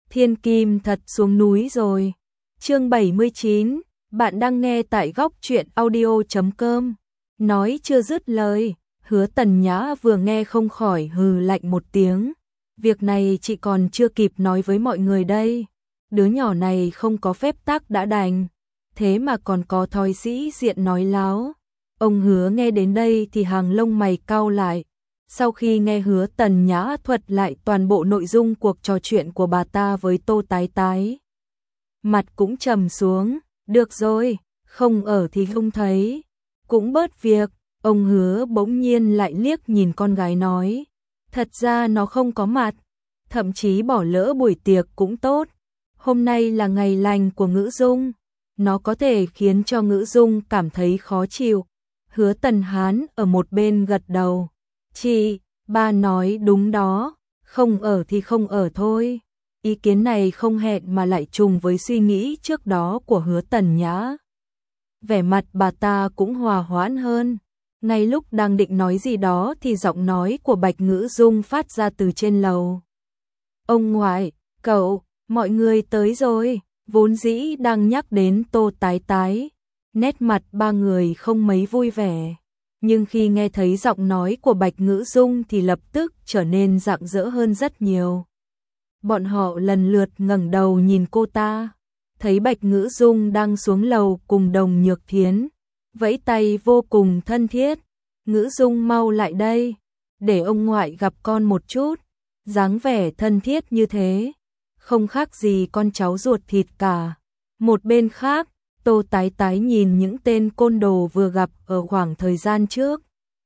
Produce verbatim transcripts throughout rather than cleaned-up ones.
Thiên Kim thật xuống núi rồi. Chương bảy mươi chín, bạn đang nghe tại góc truyện audio chấm com. Nói chưa dứt lời, Hứa Tần Nhã vừa nghe không khỏi hừ lạnh một tiếng. Việc này chị còn chưa kịp nói với mọi người đây. Đứa nhỏ này không có phép tắc đã đành, thế mà còn có thói sĩ diện nói láo. Ông Hứa nghe đến đây thì hàng lông mày cau lại. Sau khi nghe Hứa Tần Nhã thuật lại toàn bộ nội dung cuộc trò chuyện của bà ta với Tô Tái Tái, mặt cũng trầm xuống. Được rồi, không ở thì không thấy, cũng bớt việc. Ông Hứa bỗng nhiên lại liếc nhìn con gái nói, thật ra nó không có mặt, thậm chí bỏ lỡ buổi tiệc cũng tốt. Hôm nay là ngày lành của Ngữ Dung, nó có thể khiến cho Ngữ Dung cảm thấy khó chịu. Hứa Tần Hán ở một bên gật đầu. Chị, ba nói đúng đó, không ở thì không ở thôi. Ý kiến này không hẹn mà lại trùng với suy nghĩ trước đó của Hứa Tần Nhã. Vẻ mặt bà ta cũng hòa hoãn hơn. Ngay lúc đang định nói gì đó thì giọng nói của Bạch Ngữ Dung phát ra từ trên lầu. Ông ngoại, cậu, mọi người tới rồi. Vốn dĩ đang nhắc đến Tô Tái Tái, nét mặt ba người không mấy vui vẻ. Nhưng khi nghe thấy giọng nói của Bạch Ngữ Dung thì lập tức trở nên rạng rỡ hơn rất nhiều. Bọn họ lần lượt ngẩng đầu nhìn cô ta, thấy Bạch Ngữ Dung đang xuống lầu cùng Đồng Nhược Thiến, vẫy tay vô cùng thân thiết. Ngữ Dung mau lại đây, để ông ngoại gặp con một chút. Dáng vẻ thân thiết như thế, không khác gì con cháu ruột thịt cả. Một bên khác, Tô Tái Tái nhìn những tên côn đồ vừa gặp ở khoảng thời gian trước.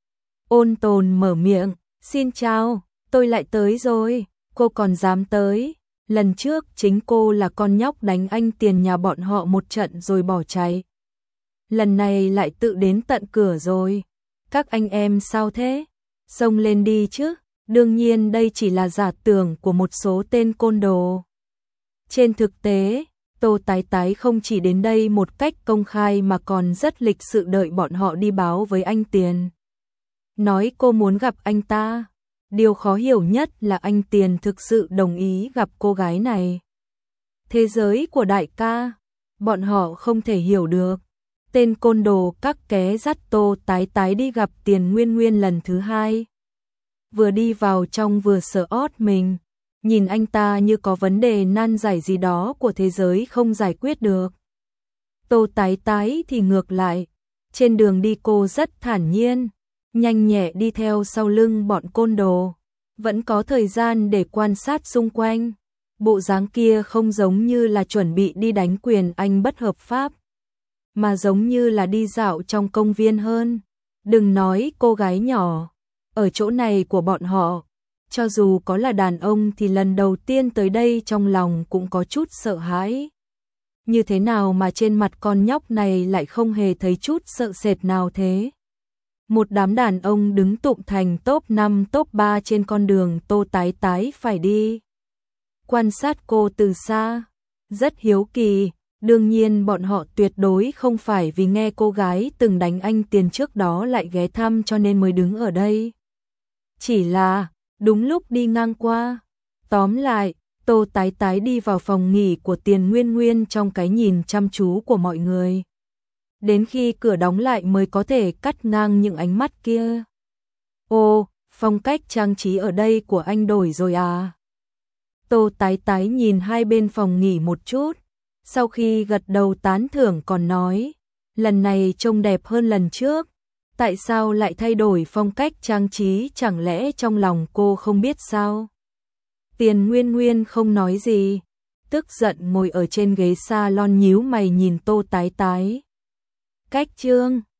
Ôn Tồn mở miệng, xin chào, tôi lại tới rồi, cô còn dám tới. Lần trước chính cô là con nhóc đánh anh Tiền nhà bọn họ một trận rồi bỏ chạy. Lần này lại tự đến tận cửa rồi. Các anh em sao thế? Xông lên đi chứ. Đương nhiên đây chỉ là giả tưởng của một số tên côn đồ. Trên thực tế, Tô Tái Tái không chỉ đến đây một cách công khai mà còn rất lịch sự đợi bọn họ đi báo với anh Tiền. Nói cô muốn gặp anh ta. Điều khó hiểu nhất là anh Tiền thực sự đồng ý gặp cô gái này. Thế giới của đại ca, bọn họ không thể hiểu được. Tên côn đồ các ké dắt Tô Tái Tái đi gặp Tiền Nguyên Nguyên lần thứ hai. Vừa đi vào trong vừa sợ ót mình, nhìn anh ta như có vấn đề nan giải gì đó của thế giới không giải quyết được. Tô Tái Tái thì ngược lại, trên đường đi cô rất thản nhiên, nhanh nhẹ đi theo sau lưng bọn côn đồ, vẫn có thời gian để quan sát xung quanh. Bộ dáng kia không giống như là chuẩn bị đi đánh quyền anh bất hợp pháp, mà giống như là đi dạo trong công viên hơn. Đừng nói cô gái nhỏ, ở chỗ này của bọn họ, cho dù có là đàn ông thì lần đầu tiên tới đây trong lòng cũng có chút sợ hãi. Như thế nào mà trên mặt con nhóc này lại không hề thấy chút sợ sệt nào thế? Một đám đàn ông đứng tụm thành top năm top ba trên con đường Tô Tái Tái phải đi. Quan sát cô từ xa, rất hiếu kỳ. Đương nhiên bọn họ tuyệt đối không phải vì nghe cô gái từng đánh anh Tiền trước đó lại ghé thăm cho nên mới đứng ở đây. Chỉ là, đúng lúc đi ngang qua. Tóm lại, Tô Tái Tái đi vào phòng nghỉ của Tiền Nguyên Nguyên trong cái nhìn chăm chú của mọi người. Đến khi cửa đóng lại mới có thể cắt ngang những ánh mắt kia. Ô, phong cách trang trí ở đây của anh đổi rồi à? Tô Tái Tái nhìn hai bên phòng nghỉ một chút. Sau khi gật đầu tán thưởng còn nói, lần này trông đẹp hơn lần trước. Tại sao lại thay đổi phong cách trang trí, chẳng lẽ trong lòng cô không biết sao? Tiền Nguyên Nguyên không nói gì, tức giận ngồi ở trên ghế salon nhíu mày nhìn Tô Tái Tái. Cách chương